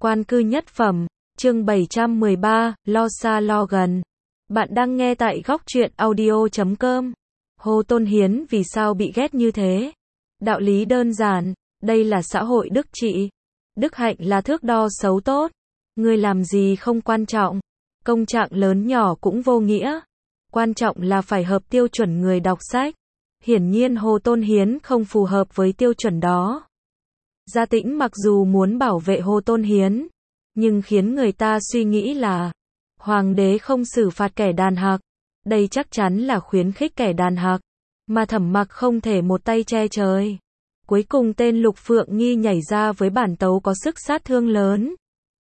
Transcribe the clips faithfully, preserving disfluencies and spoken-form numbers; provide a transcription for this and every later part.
Quan cư nhất phẩm, chương bảy trăm mười ba, lo xa lo gần. Bạn đang nghe tại góc truyện audio chấm com. Hồ Tôn Hiến vì sao bị ghét như thế? Đạo lý đơn giản, đây là xã hội đức trị. Đức hạnh là thước đo xấu tốt. Người làm gì không quan trọng. Công trạng lớn nhỏ cũng vô nghĩa. Quan trọng là phải hợp tiêu chuẩn người đọc sách. Hiển nhiên Hồ Tôn Hiến không phù hợp với tiêu chuẩn đó. Gia Tĩnh mặc dù muốn bảo vệ Hồ Tôn Hiến, nhưng khiến người ta suy nghĩ là Hoàng đế không xử phạt kẻ đàn hạc. Đây chắc chắn là khuyến khích kẻ đàn hạc, mà Thẩm Mặc không thể một tay che trời. Cuối cùng tên Lục Phượng Nghi nhảy ra với bản tấu có sức sát thương lớn,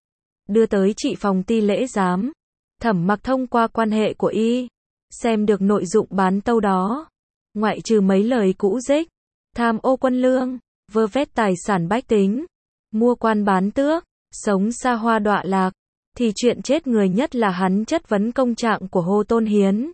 đưa tới trị phòng ti lễ giám. Thẩm Mặc thông qua quan hệ của y, xem được nội dụng bán tâu đó. Ngoại trừ mấy lời cũ dích, tham ô quân lương, vơ vét tài sản bách tính, mua quan bán tước, sống xa hoa đọa lạc, thì chuyện chết người nhất là hắn chất vấn công trạng của Hồ Tôn Hiến.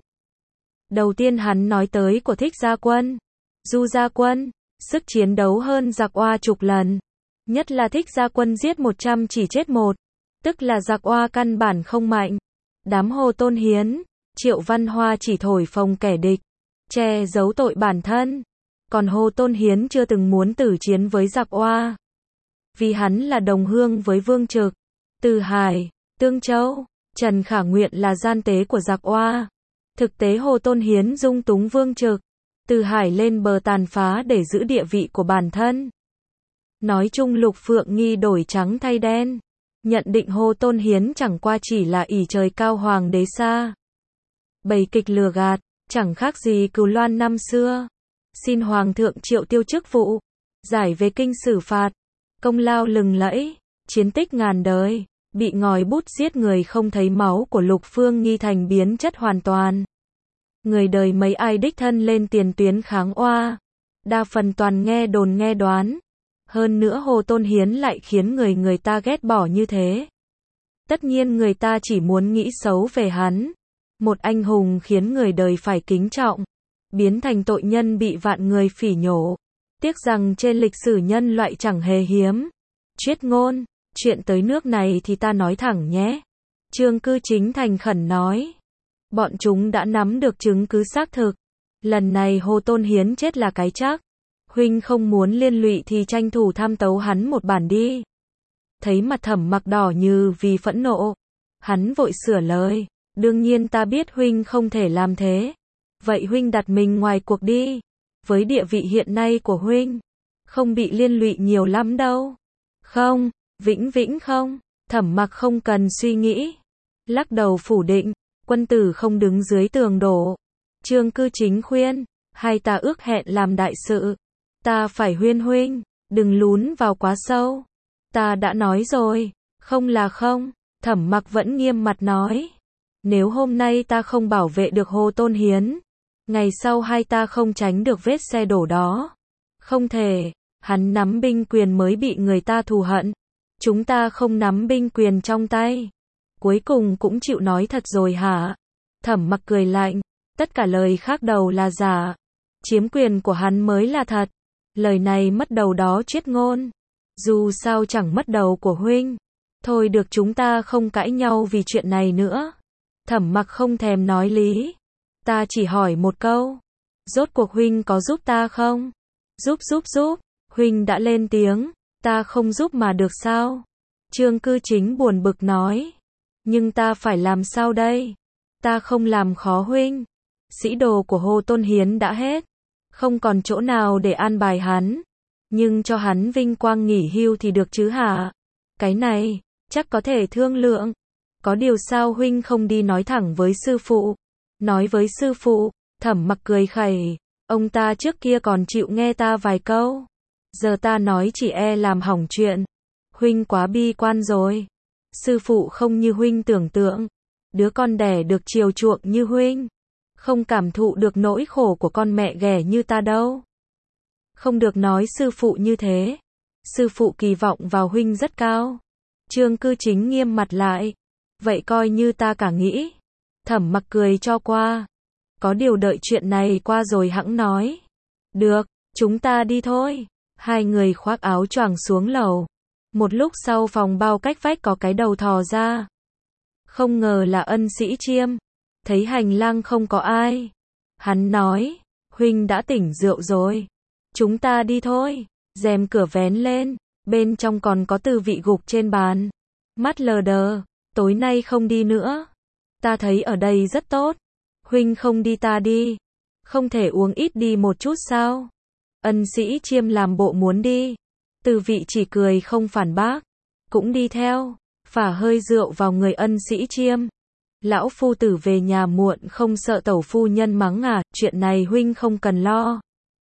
Đầu tiên hắn nói tới của Thích Gia Quân. Du Gia Quân, sức chiến đấu hơn giặc oa chục lần. Nhất là Thích Gia Quân giết một trăm chỉ chết một, tức là giặc oa căn bản không mạnh. Đám Hồ Tôn Hiến, Triệu Văn Hoa chỉ thổi phồng kẻ địch, che giấu tội bản thân. Còn Hồ Tôn Hiến chưa từng muốn tử chiến với giặc oa, vì hắn là đồng hương với Vương Trực, Từ Hải, Tương Châu. Trần Khả Nguyện là gian tế của giặc oa. Thực tế Hồ Tôn Hiến dung túng Vương Trực, Từ Hải lên bờ tàn phá để giữ địa vị của bản thân. Nói chung Lục Phượng Nghi đổi trắng thay đen, nhận định Hồ Tôn Hiến chẳng qua chỉ là ỷ trời cao hoàng đế xa. Bày kịch lừa gạt, chẳng khác gì Cừu Loan năm xưa. Xin Hoàng thượng triệu tiêu chức vụ, giải về kinh xử phạt, công lao lừng lẫy, chiến tích ngàn đời, bị ngòi bút giết người không thấy máu của Lục Phương Nghi thành biến chất hoàn toàn. Người đời mấy ai đích thân lên tiền tuyến kháng oa, đa phần toàn nghe đồn nghe đoán. Hơn nữa Hồ Tôn Hiến lại khiến người người ta ghét bỏ như thế. Tất nhiên người ta chỉ muốn nghĩ xấu về hắn. Một anh hùng khiến người đời phải kính trọng, biến thành tội nhân bị vạn người phỉ nhổ. Tiếc rằng trên lịch sử nhân loại chẳng hề hiếm triết ngôn. Chuyện tới nước này thì ta nói thẳng nhé. Trương Cư Chính thành khẩn nói. Bọn chúng đã nắm được chứng cứ xác thực. Lần này Hồ Tôn Hiến chết là cái chắc. Huynh không muốn liên lụy thì tranh thủ tham tấu hắn một bản đi. Thấy mặt Thẩm Mặc đỏ như vì phẫn nộ, hắn vội sửa lời. Đương nhiên ta biết huynh không thể làm thế. Vậy huynh đặt mình ngoài cuộc đi. Với địa vị hiện nay của huynh, không bị liên lụy nhiều lắm đâu. Không, vĩnh vĩnh không. Thẩm Mặc không cần suy nghĩ, lắc đầu phủ định. Quân tử không đứng dưới tường đổ. Trương Cư Chính khuyên, hai ta ước hẹn làm đại sự. Ta phải huyên huynh, đừng lún vào quá sâu. Ta đã nói rồi, không là không. Thẩm Mặc vẫn nghiêm mặt nói. Nếu hôm nay ta không bảo vệ được Hồ Tôn Hiến, ngày sau hai ta không tránh được vết xe đổ đó. Không thể, hắn nắm binh quyền mới bị người ta thù hận. Chúng ta không nắm binh quyền trong tay, cuối cùng cũng chịu nói thật rồi hả? Thẩm Mặc cười lạnh, tất cả lời khác đầu là giả. Chiếm quyền của hắn mới là thật. Lời này mất đầu đó triết ngôn. Dù sao chẳng mất đầu của huynh. Thôi được, chúng ta không cãi nhau vì chuyện này nữa. Thẩm Mặc không thèm nói lý. Ta chỉ hỏi một câu. Rốt cuộc huynh có giúp ta không? Giúp giúp giúp. Huynh đã lên tiếng. Ta không giúp mà được sao? Trương Cư Chính buồn bực nói. Nhưng ta phải làm sao đây? Ta không làm khó huynh. Sĩ đồ của Hồ Tôn Hiến đã hết. Không còn chỗ nào để an bài hắn. Nhưng cho hắn vinh quang nghỉ hưu thì được chứ hả? Cái này, chắc có thể thương lượng. Có điều sao huynh không đi nói thẳng với sư phụ? Nói với sư phụ. Thẩm Mặc cười khẩy. Ông ta trước kia còn chịu nghe ta vài câu. Giờ ta nói chỉ e làm hỏng chuyện. Huynh quá bi quan rồi. Sư phụ không như huynh tưởng tượng. Đứa con đẻ được chiều chuộng như huynh, không cảm thụ được nỗi khổ của con mẹ ghẻ như ta đâu. Không được nói sư phụ như thế. Sư phụ kỳ vọng vào huynh rất cao. Trương Cư Chính nghiêm mặt lại. Vậy coi như ta cả nghĩ. Thẩm Mặc cười cho qua. Có điều đợi chuyện này qua rồi hẵng nói. Được, chúng ta đi thôi. Hai người khoác áo choàng xuống lầu. Một lúc sau phòng bao cách vách có cái đầu thò ra. Không ngờ là Ân Sĩ Chiêm. Thấy hành lang không có ai. Hắn nói, huynh đã tỉnh rượu rồi. Chúng ta đi thôi. Rèm cửa vén lên. Bên trong còn có Từ Vị gục trên bàn. Mắt lờ đờ. Tối nay không đi nữa. Ta thấy ở đây rất tốt. Huynh không đi ta đi. Không thể uống ít đi một chút sao? Ân Sĩ Chiêm làm bộ muốn đi. Từ Vị chỉ cười không phản bác. Cũng đi theo. Phả hơi rượu vào người Ân Sĩ Chiêm. Lão phu tử về nhà muộn không sợ tẩu phu nhân mắng à, chuyện này huynh không cần lo.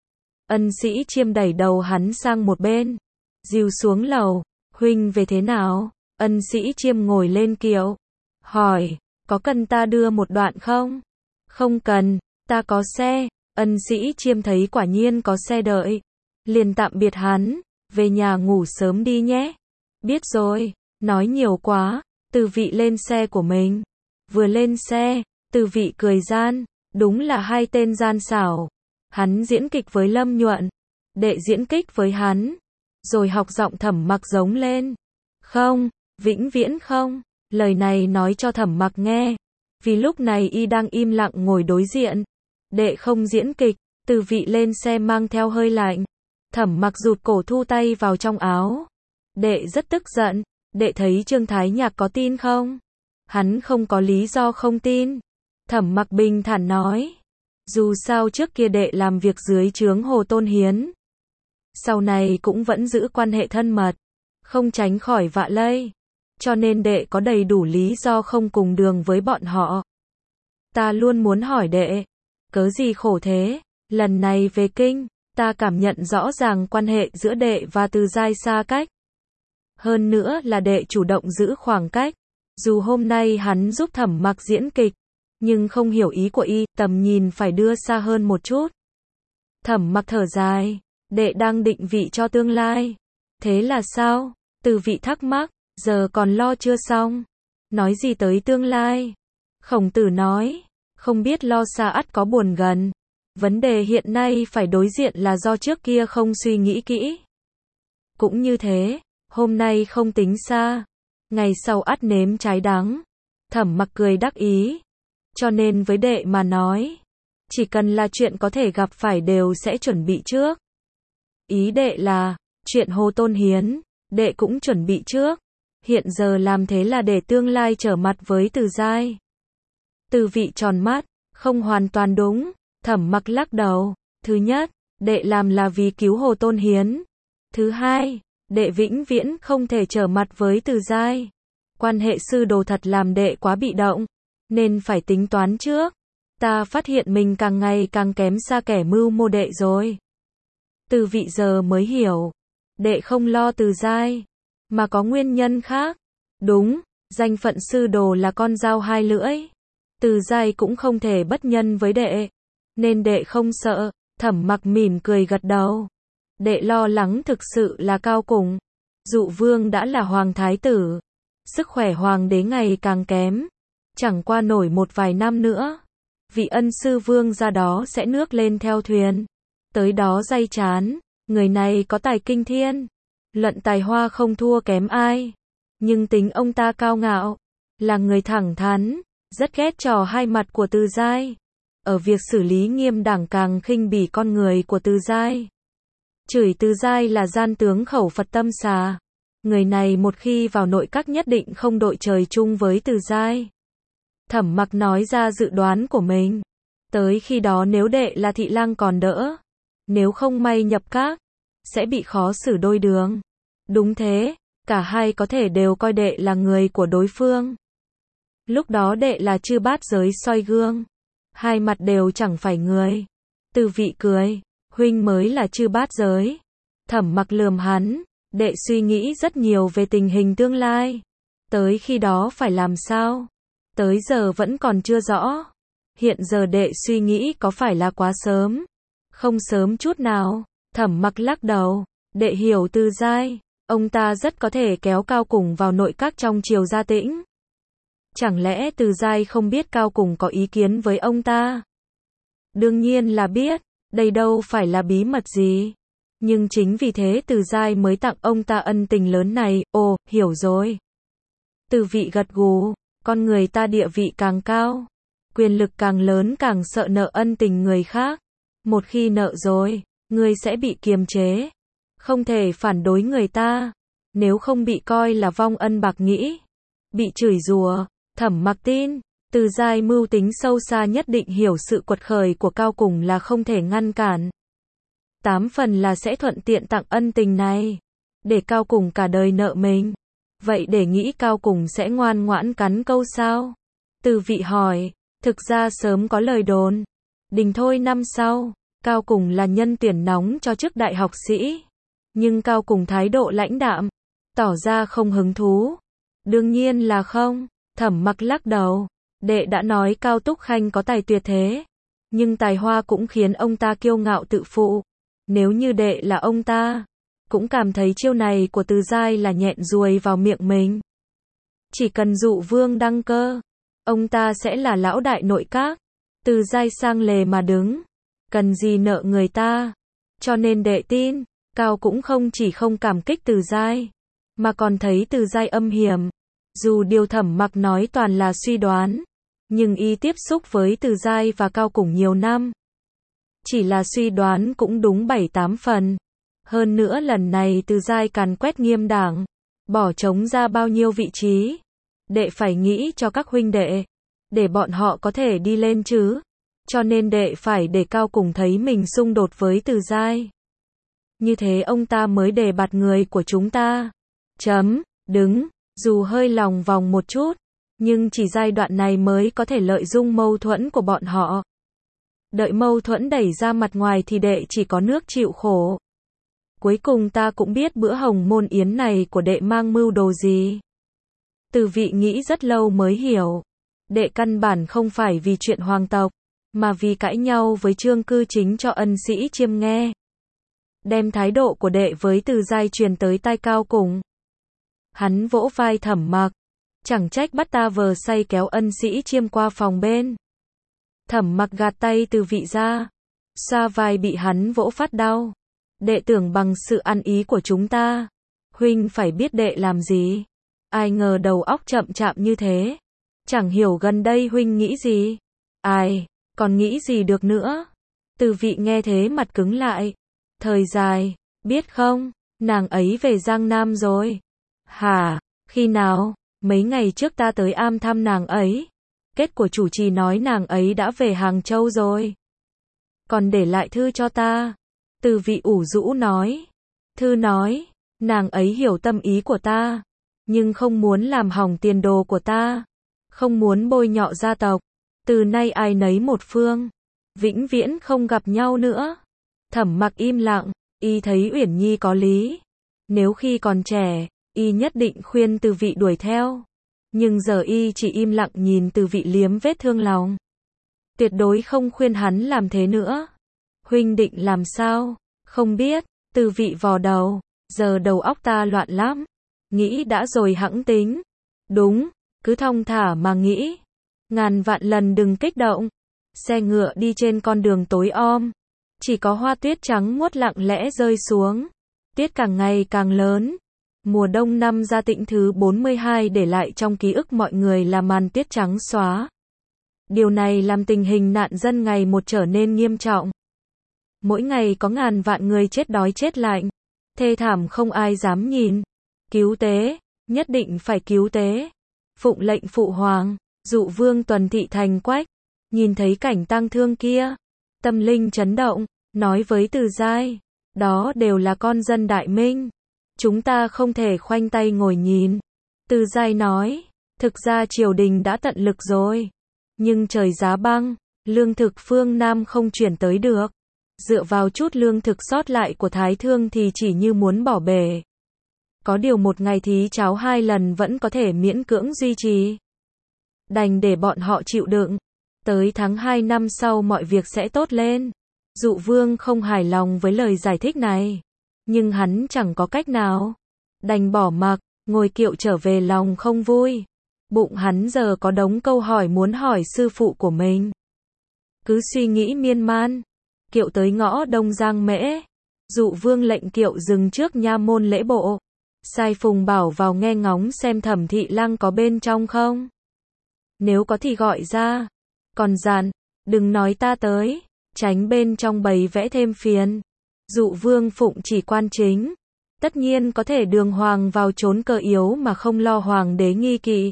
Ân Sĩ Chiêm đẩy đầu hắn sang một bên. Dìu xuống lầu. Huynh về thế nào? Ân Sĩ Chiêm ngồi lên kiệu. Hỏi, có cần ta đưa một đoạn không? Không cần, ta có xe. Ân Sĩ Chiêm thấy quả nhiên có xe đợi. Liền tạm biệt hắn. Về nhà ngủ sớm đi nhé. Biết rồi, nói nhiều quá. Từ Vị lên xe của mình. Vừa lên xe, Từ Vị cười gian. Đúng là hai tên gian xảo. Hắn diễn kịch với Lâm Nhuận. Đệ diễn kịch với hắn. Rồi học giọng Thẩm Mặc giống lên. Không, vĩnh viễn không. Lời này nói cho Thẩm Mặc nghe. Vì lúc này y đang im lặng ngồi đối diện. Đệ không diễn kịch. Từ Vị lên xe mang theo hơi lạnh. Thẩm Mặc rụt cổ thu tay vào trong áo. Đệ rất tức giận. Đệ thấy Trương Thái Nhạc có tin không? Hắn không có lý do không tin. Thẩm Mặc bình thản nói. Dù sao trước kia đệ làm việc dưới trướng Hồ Tôn Hiến. Sau này cũng vẫn giữ quan hệ thân mật. Không tránh khỏi vạ lây. Cho nên đệ có đầy đủ lý do không cùng đường với bọn họ. Ta luôn muốn hỏi đệ. Cớ gì khổ thế? Lần này về kinh, ta cảm nhận rõ ràng quan hệ giữa đệ và Từ Giai xa cách. Hơn nữa là đệ chủ động giữ khoảng cách. Dù hôm nay hắn giúp Thẩm Mặc diễn kịch, nhưng không hiểu ý của y, tầm nhìn phải đưa xa hơn một chút. Thẩm Mặc thở dài, đệ đang định vị cho tương lai. Thế là sao? Từ Vị thắc mắc, giờ còn lo chưa xong. Nói gì tới tương lai? Khổng Tử nói, không biết lo xa ắt có buồn gần. Vấn đề hiện nay phải đối diện là do trước kia không suy nghĩ kỹ. Cũng như thế, hôm nay không tính xa, ngày sau ắt nếm trái đắng. Thẩm Mặc cười đắc ý. Cho nên với đệ mà nói, chỉ cần là chuyện có thể gặp phải đều sẽ chuẩn bị trước. Ý đệ là, chuyện Hồ Tôn Hiến, đệ cũng chuẩn bị trước. Hiện giờ làm thế là để tương lai trở mặt với Từ Giai. Từ Vị tròn mắt, không hoàn toàn đúng. Thẩm Mặc lắc đầu. Thứ nhất, đệ làm là vì cứu Hồ Tôn Hiến. Thứ hai, đệ vĩnh viễn không thể trở mặt với Từ Giai. Quan hệ sư đồ thật làm đệ quá bị động, nên phải tính toán trước. Ta phát hiện mình càng ngày càng kém xa kẻ mưu mô đệ rồi. Từ Vị giờ mới hiểu. Đệ không lo Từ Giai, mà có nguyên nhân khác. Đúng, danh phận sư đồ là con dao hai lưỡi. Từ Giai cũng không thể bất nhân với đệ. Nên đệ không sợ. Thẩm Mặc mỉm cười gật đầu. Đệ lo lắng thực sự là Cao Cùng. Dụ Vương đã là hoàng thái tử. Sức khỏe hoàng đế ngày càng kém. Chẳng qua nổi một vài năm nữa. Vị ân sư vương ra đó sẽ nước lên theo thuyền. Tới đó day chán. Người này có tài kinh thiên. Luận tài hoa không thua kém ai. Nhưng tính ông ta cao ngạo. Là người thẳng thắn. Rất ghét trò hai mặt của Từ Giai. Ở việc xử lý nghiêm đảng càng khinh bỉ con người của Từ Giai. Chửi Từ Giai là gian tướng khẩu Phật tâm xà. Người này một khi vào nội các nhất định không đội trời chung với Từ Giai. Thẩm Mặc nói ra dự đoán của mình. Tới khi đó nếu đệ là thị lang còn đỡ. Nếu không may nhập các, sẽ bị khó xử đôi đường. Đúng thế, cả hai có thể đều coi đệ là người của đối phương. Lúc đó đệ là chư bát giới soi gương. Hai mặt đều chẳng phải người. Từ Vị cười, huynh mới là chư bát giới. Thẩm Mặc lườm hắn, đệ suy nghĩ rất nhiều về tình hình tương lai. Tới khi đó phải làm sao? Tới giờ vẫn còn chưa rõ. Hiện giờ đệ suy nghĩ có phải là quá sớm? Không sớm chút nào. Thẩm Mặc lắc đầu, đệ hiểu Từ Giai. Ông ta rất có thể kéo Cao Cùng vào nội các trong triều Gia Tĩnh. Chẳng lẽ Từ Giai không biết Cao Cùng có ý kiến với ông ta? Đương nhiên là biết, đây đâu phải là bí mật gì. Nhưng chính vì thế Từ Giai mới tặng ông ta ân tình lớn này. Ồ, hiểu rồi. Từ Vị gật gù, con người ta địa vị càng cao, quyền lực càng lớn càng sợ nợ ân tình người khác. Một khi nợ rồi, người sẽ bị kiềm chế, không thể phản đối người ta, nếu không bị coi là vong ân bạc nghĩa, bị chửi rủa. Thẩm Mặc tin, Từ Giai mưu tính sâu xa, nhất định hiểu sự quật khởi của Cao Cùng là không thể ngăn cản. Tám phần là sẽ thuận tiện tặng ân tình này, để Cao Cùng cả đời nợ mình. Vậy để nghĩ Cao Cùng sẽ ngoan ngoãn cắn câu sao? Từ Vị hỏi, thực ra sớm có lời đồn. Đình thôi năm sau, Cao Cùng là nhân tuyển nóng cho chức đại học sĩ. Nhưng Cao Cùng thái độ lãnh đạm, tỏ ra không hứng thú. Đương nhiên là không. Thẩm Mặc lắc đầu, đệ đã nói Cao Túc Khanh có tài tuyệt thế, nhưng tài hoa cũng khiến ông ta kiêu ngạo tự phụ. Nếu như đệ là ông ta, cũng cảm thấy chiêu này của Từ Giai là nhẹn ruồi vào miệng mình. Chỉ cần dụ vương đăng cơ, ông ta sẽ là lão đại nội các. Từ Giai sang lề mà đứng, cần gì nợ người ta. Cho nên đệ tin, Cao cũng không chỉ không cảm kích Từ Giai, mà còn thấy Từ Giai âm hiểm. Dù điều Thẩm Mặc nói toàn là suy đoán, nhưng y tiếp xúc với Từ Giai và Cao Cùng nhiều năm, chỉ là suy đoán cũng đúng bảy tám phần. Hơn nữa lần này Từ Giai càn quét nghiêm đảng, bỏ trống ra bao nhiêu vị trí. Đệ phải nghĩ cho các huynh đệ, để bọn họ có thể đi lên chứ. Cho nên đệ phải để Cao Cùng thấy mình xung đột với Từ Giai. Như thế ông ta mới đề bạt người của chúng ta. Chấm, đứng, dù hơi lòng vòng một chút, nhưng chỉ giai đoạn này mới có thể lợi dụng mâu thuẫn của bọn họ. Đợi mâu thuẫn đẩy ra mặt ngoài thì đệ chỉ có nước chịu khổ. Cuối cùng ta cũng biết bữa hồng môn yến này của đệ mang mưu đồ gì. Từ Vị nghĩ rất lâu mới hiểu. Đệ căn bản không phải vì chuyện hoàng tộc, mà vì cãi nhau với Trương Cư Chính cho ân sĩ Chiêm nghe. Đem thái độ của đệ với Từ Giai truyền tới tai Cao Cùng. Hắn vỗ vai Thẩm Mặc, chẳng trách bắt ta vờ say kéo ân sĩ Chiêm qua phòng bên. Thẩm Mặc gạt tay Từ Vị ra, xoa vai bị hắn vỗ phát đau. Đệ tưởng bằng sự ăn ý của chúng ta, huynh phải biết đệ làm gì. Ai ngờ đầu óc chậm chạp như thế. Chẳng hiểu gần đây huynh nghĩ gì. Ai, còn nghĩ gì được nữa. Từ Vị nghe thế mặt cứng lại. Thời dài, biết không, nàng ấy về Giang Nam rồi. Hả, khi nào? Mấy ngày trước ta tới am thăm nàng ấy. Kết của chủ trì nói nàng ấy đã về Hàng Châu rồi. Còn để lại thư cho ta. Từ Vị ủ rũ nói. Thư nói, nàng ấy hiểu tâm ý của ta, nhưng không muốn làm hỏng tiền đồ của ta, không muốn bôi nhọ gia tộc. Từ nay ai nấy một phương, vĩnh viễn không gặp nhau nữa. Thẩm Mặc im lặng, y thấy Uyển Nhi có lý. Nếu khi còn trẻ, y nhất định khuyên Từ Vị đuổi theo. Nhưng giờ y chỉ im lặng nhìn Từ Vị liếm vết thương lòng. Tuyệt đối không khuyên hắn làm thế nữa. Huynh định làm sao? Không biết. Từ Vị vò đầu. Giờ đầu óc ta loạn lắm. Nghĩ đã rồi hẵng tính. Đúng, cứ thong thả mà nghĩ. Ngàn vạn lần đừng kích động. Xe ngựa đi trên con đường tối om. Chỉ có hoa tuyết trắng muốt lặng lẽ rơi xuống. Tuyết càng ngày càng lớn. Mùa đông năm Gia Tĩnh thứ bốn mươi hai để lại trong ký ức mọi người là màn tuyết trắng xóa. Điều này làm tình hình nạn dân ngày một trở nên nghiêm trọng. Mỗi ngày có ngàn vạn người chết đói chết lạnh. Thê thảm không ai dám nhìn. Cứu tế, nhất định phải cứu tế. Phụng lệnh phụ hoàng, dụ vương tuần thị thành quách. Nhìn thấy cảnh tang thương kia, tâm linh chấn động, nói với Từ Giai, đó đều là con dân Đại Minh. Chúng ta không thể khoanh tay ngồi nhìn. Từ Giai nói, thực ra triều đình đã tận lực rồi. Nhưng trời giá băng, lương thực phương Nam không chuyển tới được. Dựa vào chút lương thực sót lại của Thái Thương thì chỉ như muốn bỏ bể. Có điều một ngày thí cháo hai lần vẫn có thể miễn cưỡng duy trì. Đành để bọn họ chịu đựng. Tới tháng hai năm sau mọi việc sẽ tốt lên. Dụ vương không hài lòng với lời giải thích này. Nhưng hắn chẳng có cách nào. Đành bỏ mặc, ngồi kiệu trở về lòng không vui. Bụng hắn giờ có đống câu hỏi muốn hỏi sư phụ của mình. Cứ suy nghĩ miên man. Kiệu tới ngõ Đông Giang Mễ. Dụ vương lệnh kiệu dừng trước nha môn lễ bộ. Sai Phùng Bảo vào nghe ngóng xem Thẩm Thị Lăng có bên trong không. Nếu có thì gọi ra. Còn dặn, đừng nói ta tới, tránh bên trong bày vẽ thêm phiền. Dụ vương phụng chỉ quan chính. Tất nhiên có thể đường hoàng vào trốn cơ yếu mà không lo hoàng đế nghi kỵ.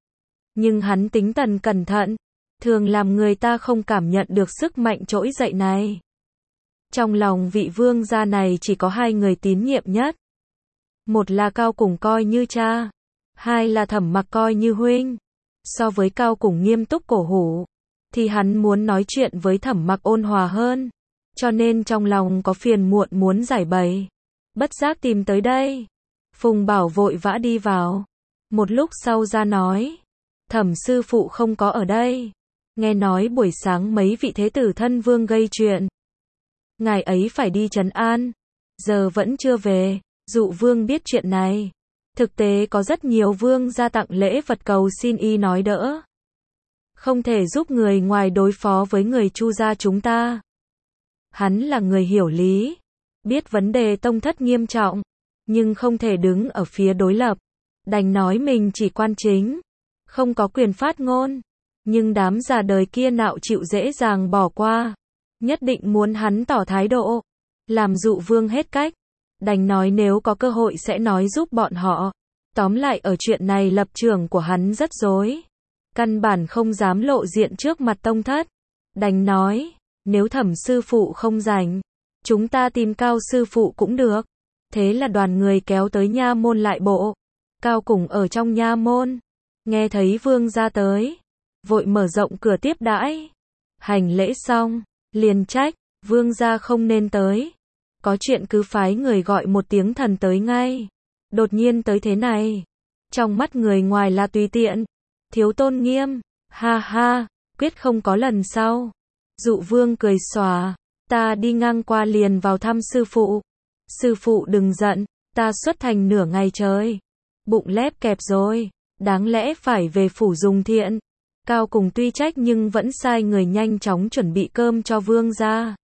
Nhưng hắn tính tần cẩn thận, thường làm người ta không cảm nhận được sức mạnh trỗi dậy này. Trong lòng vị vương gia này chỉ có hai người tín nhiệm nhất. Một là Cao Củng coi như cha, hai là Thẩm Mặc coi như huynh. So với Cao Củng nghiêm túc cổ hủ, thì hắn muốn nói chuyện với Thẩm Mặc ôn hòa hơn, cho nên trong lòng có phiền muộn muốn giải bày. Bất giác tìm tới đây. Phùng Bảo vội vã đi vào. Một lúc sau ra nói, Thẩm sư phụ không có ở đây. Nghe nói buổi sáng mấy vị thế tử thân vương gây chuyện. Ngài ấy phải đi trấn an, giờ vẫn chưa về. Dụ vương biết chuyện này. Thực tế có rất nhiều vương gia tặng lễ vật cầu xin y nói đỡ. Không thể giúp người ngoài đối phó với người Chu gia chúng ta. Hắn là người hiểu lý, biết vấn đề tông thất nghiêm trọng, nhưng không thể đứng ở phía đối lập. Đành nói mình chỉ quan chính, không có quyền phát ngôn. Nhưng đám già đời kia nạo chịu dễ dàng bỏ qua. Nhất định muốn hắn tỏ thái độ. Làm Dụ vương hết cách. Đành nói nếu có cơ hội sẽ nói giúp bọn họ. Tóm lại ở chuyện này lập trường của hắn rất rối. Căn bản không dám lộ diện trước mặt tông thất. Đành nói, nếu Thẩm sư phụ không rảnh, chúng ta tìm Cao sư phụ cũng được. Thế là đoàn người kéo tới nha môn lại bộ. Cao Củng ở trong nha môn, nghe thấy vương gia tới, vội mở rộng cửa tiếp đãi. Hành lễ xong, liền trách, vương gia không nên tới. Có chuyện cứ phái người gọi một tiếng thần tới ngay. Đột nhiên tới thế này, trong mắt người ngoài là tùy tiện, thiếu tôn nghiêm. Ha ha, quyết không có lần sau. Dụ vương cười xòa, ta đi ngang qua liền vào thăm sư phụ. Sư phụ đừng giận, ta xuất thành nửa ngày trời, bụng lép kẹp rồi, đáng lẽ phải về phủ dùng thiện. Cao Củng tuy trách nhưng vẫn sai người nhanh chóng chuẩn bị cơm cho vương gia.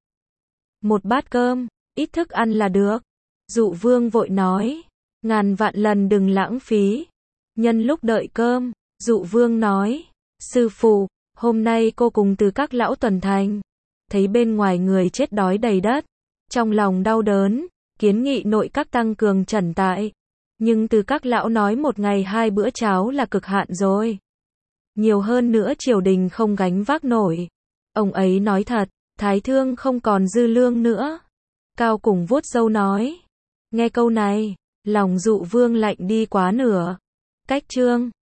Một bát cơm, ít thức ăn là được. Dụ vương vội nói, ngàn vạn lần đừng lãng phí. Nhân lúc đợi cơm, Dụ vương nói, sư phụ, hôm nay cô cùng từ các lão tuần thành, thấy bên ngoài người chết đói đầy đất, trong lòng đau đớn, kiến nghị nội các tăng cường trần tại. Nhưng từ các lão nói một ngày hai bữa cháo là cực hạn rồi. Nhiều hơn nữa triều đình không gánh vác nổi. Ông ấy nói thật, thái thương không còn dư lương nữa. Cao Củng vuốt râu nói. Nghe câu này, lòng Dụ vương lạnh đi quá nửa. Cách chương